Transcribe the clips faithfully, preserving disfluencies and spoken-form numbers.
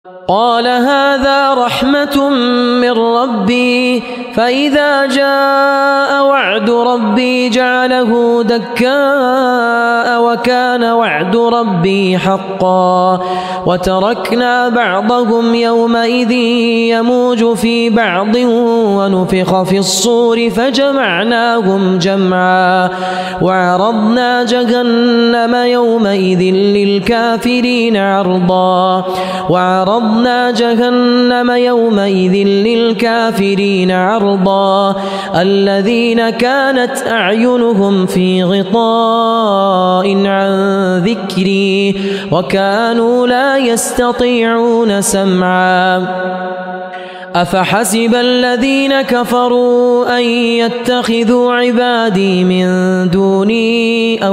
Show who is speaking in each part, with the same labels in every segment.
Speaker 1: قال هذا رحمة من ربي فإذا جاء وعد ربي جعله دكاء وكان وعد ربي حقا وتركنا بعضهم يومئذ يموج في بعض ونفخ في الصور فجمعناهم جمعا وعرضنا جهنم يومئذ للكافرين عرضا وعرضنا جهنم يومئذ للكافرين عرضا الذين كانت أعينهم في غطاء عن ذكري وكانوا لا يستطيعون سمعا أفحسب الذين كفروا أن يتخذوا عبادي من دوني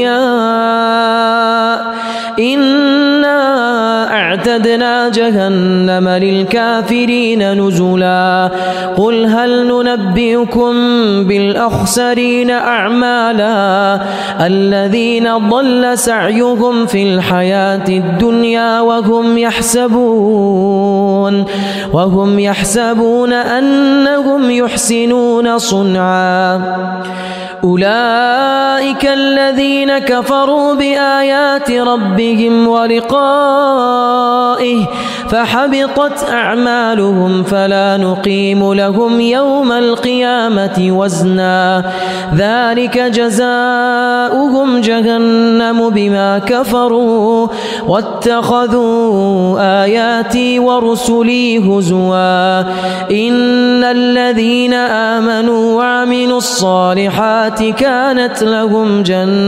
Speaker 1: أولياء إنا أعتدنا جهنم للكافرين نزلا قل هل ننبئكم بالأخسرين أعمالا الذين ضل سعيهم في الحياة الدنيا وهم يحسبون وهم يحسبون أنهم يحسنون صنعا أولئك الذين كفروا بآيات ربهم ولقائه فحبطت أعمالهم فلا نقيم لهم يوم القيامة وزنا ذلك جزاؤهم جهنم بما كفروا واتخذوا آياتي ورسلي هزوا إن الذين آمنوا وعملوا الصالحات كانت لهم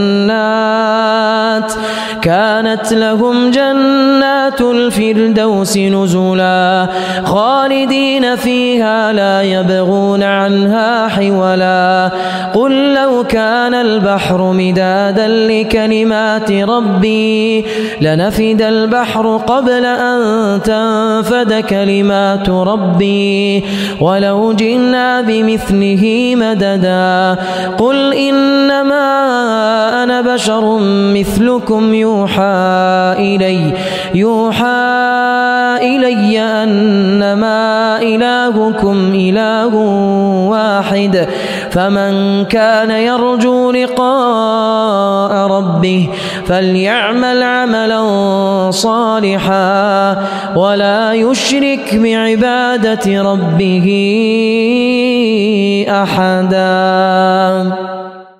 Speaker 1: جنات كانت لهم جنات الفردوس نزلا خالدين فيها لا يبغون عنها حولا قل لو كان البحر مدادا لكلمات ربي لنفد البحر قبل أن تنفد كلمات ربي ولو جئنا بمثله مددا قل إنما أنا بشر مثلكم يوحى إلي يوحى إلي أنما إلهكم إله واحد فمن كان يرجو لقاء ربه فليعمل عملا صالحا ولا يشرك بعبادة ربه أحدا.